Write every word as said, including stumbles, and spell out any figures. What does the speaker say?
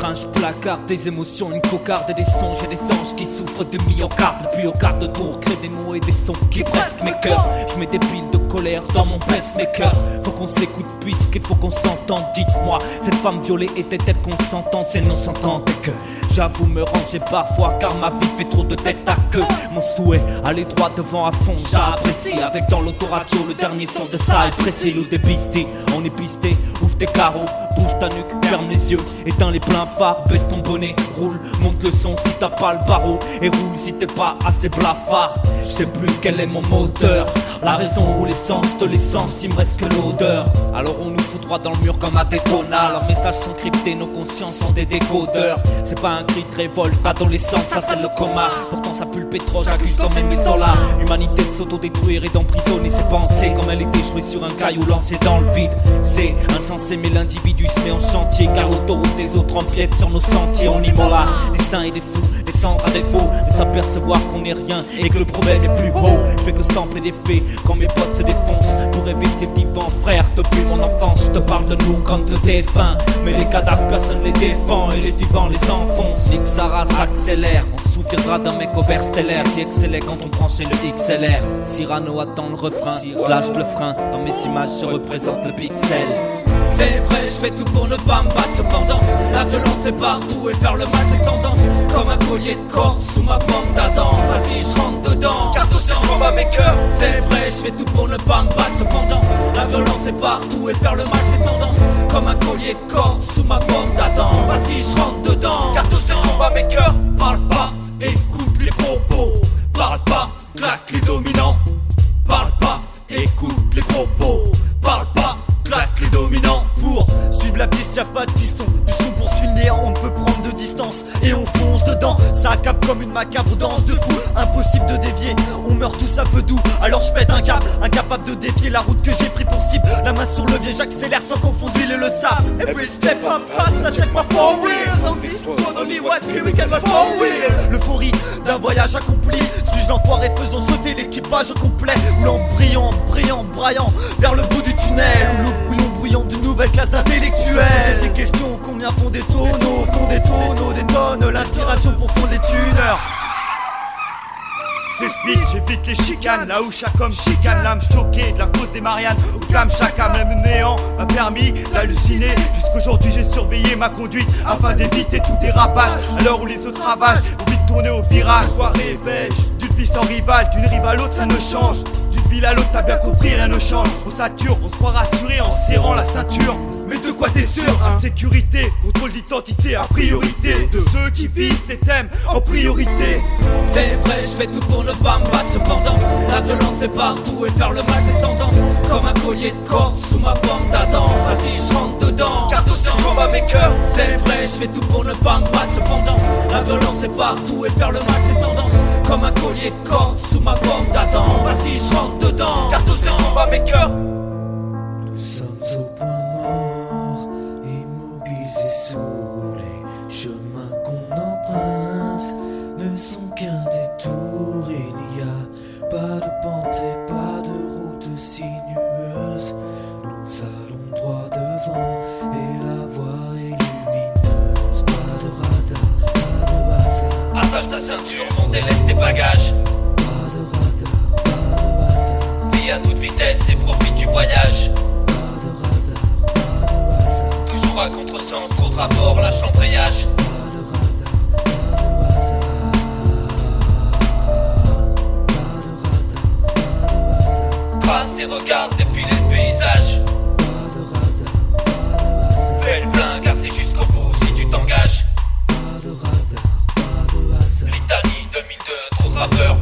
train, je placarde des émotions, une cocarde et des songes et des anges qui souffrent de myocarde. Puis au quart de tour, crée des mots et des sons qui presque mes cœurs. Je mets des piles de colère dans mon pacemaker. Faut qu'on s'écoute puisqu'il faut qu'on s'entende. Dites-moi, cette femme violée était-elle consentante? C'est non s'entente et que j'avoue me ranger parfois car ma vie fait trop de tête à queue. Mon souhait, aller droit devant à fond, j'apprécie. Avec dans l'autoradio le dernier son de ça est précis. Ou des pistés, on est pisté, ouvre tes carreaux, bouge ta nuque, ferme les yeux, éteins les pleins phares, baisse ton bonnet, roule, monte le son si t'as pas le barreau, et roule si t'es pas assez blafard. Je sais plus quel est mon moteur, la raison ou l'essence de l'essence, il me reste que l'odeur. Alors on nous fout droit dans le mur comme à Daytona. Leurs messages sont cryptés, nos consciences sont des décodeurs. C'est pas un cri de révolte, adolescente, ça c'est le coma. Pourtant ça pue le pétrole, j'accuse quand même les solas. L'humanité de s'autodétruire et d'emprisonner ses pensées, comme elle est échouée sur un caillou lancé dans le vide. C'est insensé mais l'individu se met en chantier, car l'autoroute des autres empiète sur nos sentiers. On y molla des saints et des fous, des cendres à défaut, de s'apercevoir qu'on n'est rien et que le problème est plus beau. Je fais que sampler des faits quand mes potes se défoncent pour éviter le divan. Frère, depuis mon enfance je te parle de nous comme de défunts, mais les cadavres personne les défend et les vivants les enfonce. Nique sa race accélère, on se souviendra d'un mec au vert stellaire qui excellait quand on branchait le X L R. Cyrano attend le refrain, lâche le frein, dans mes images je représente le pixel. C'est vrai, je fais tout pour ne pas me battre. Cependant, la violence est partout et faire le mal c'est tendance. Comme un collier de corde sous ma bande d'Adam. Vas-y, je rentre dedans, car tout c'est combat mes cœurs. C'est vrai, je fais tout pour ne pas me battre. Cependant, la violence est partout et faire le mal c'est tendance. Comme un collier de corde sous ma bande d'Adam. Vas-y, je rentre dedans, car tout c'est combat mes cœurs. Parle pas, écoute les propos. Parle pas, claque les dominants. Parle pas, écoute les propos. Parle pas, claque les dominants. Pour suivre la piste, y'a pas de piston. Puisqu'on poursuit le néant, on ne peut prendre de distance. Et on fonce dedans, ça capte comme une macabre danse de fou. Impossible de dévier, on meurt tous à feu doux. Alors je pète un câble, incapable de défier la route que j'ai pris pour cible. La main sur le levier, j'accélère sans confondre l'huile et le sable. Every step I pass, I check my four wheels. On this road, only what we get my four wheels. L'euphorie d'un voyage accompli. Suis-je l'enfoiré faisant sauter l'équipage complet? Ou l'embrayant, brillant, braillant vers le bout du tunnel. Ou l'oublion bruyant d'une nouvelle classe d'intellectuels. Poser ces questions, combien font des tonneaux? Font des tonneaux, des tonnes, l'inspiration pour fondre les tuneurs. C'est speed, j'évite les chicanes, là où chaque homme chicane l'âme choquée de la fosse des Mariannes. Au calme, chaque âme, même néant, m'a permis d'halluciner. Jusqu'aujourd'hui j'ai surveillé ma conduite afin d'éviter tout dérapage. À l'heure où les autres ravagent, oublie de tourner au virage. Quoi réveille, d'une vie sans rival, d'une rive à l'autre rien ne change. D'une ville à l'autre t'as bien compris, rien ne change. On sature, on se croit rassuré en serrant la ceinture. Mais de quoi t'es sûr? Insécurité, contrôle d'identité à priorité. De ceux qui visent ces thèmes en priorité. C'est vrai, je fais tout pour ne pas me battre. Cependant, la violence est partout et faire le mal c'est tendance. Comme un collier de corde sous ma bande d'Adam. Vas-y, je rentre dedans, car tout c'est combat mes cœurs. C'est vrai, je fais tout pour ne pas me battre. Cependant, la violence est partout et faire le mal c'est tendance. Comme un collier de corde sous ma bande d'Adam. Vas-y, je rentre dedans, car tout c'est combat mes cœurs. Nous sommes au point mort, immobilisés sous les chemins qu'on emprunte. Ne sont qu'un détour, il n'y a pas de pente et pas de route sinueuse. Nous allons droit devant et la voie est lumineuse. Pas de radar, pas de hasard. Attache ta ceinture, on délaisse tes bagages. Pas de radar, pas de hasard. Vis à toute vitesse et profite du voyage. Pas de radar, pas de hasard. Toujours à contresens, trop de rapports, lâche l'embrayage. Pas de radar, pas de hasard. Pas de radar, pas de hasard. Trace et regarde défiler le paysage. Pas de radar, pas de hasard. Fais le plein car c'est jusqu'au bout si tu t'engages. Pas de radar, pas de hasard. L'Italie deux mille deux, trop de rappeurs.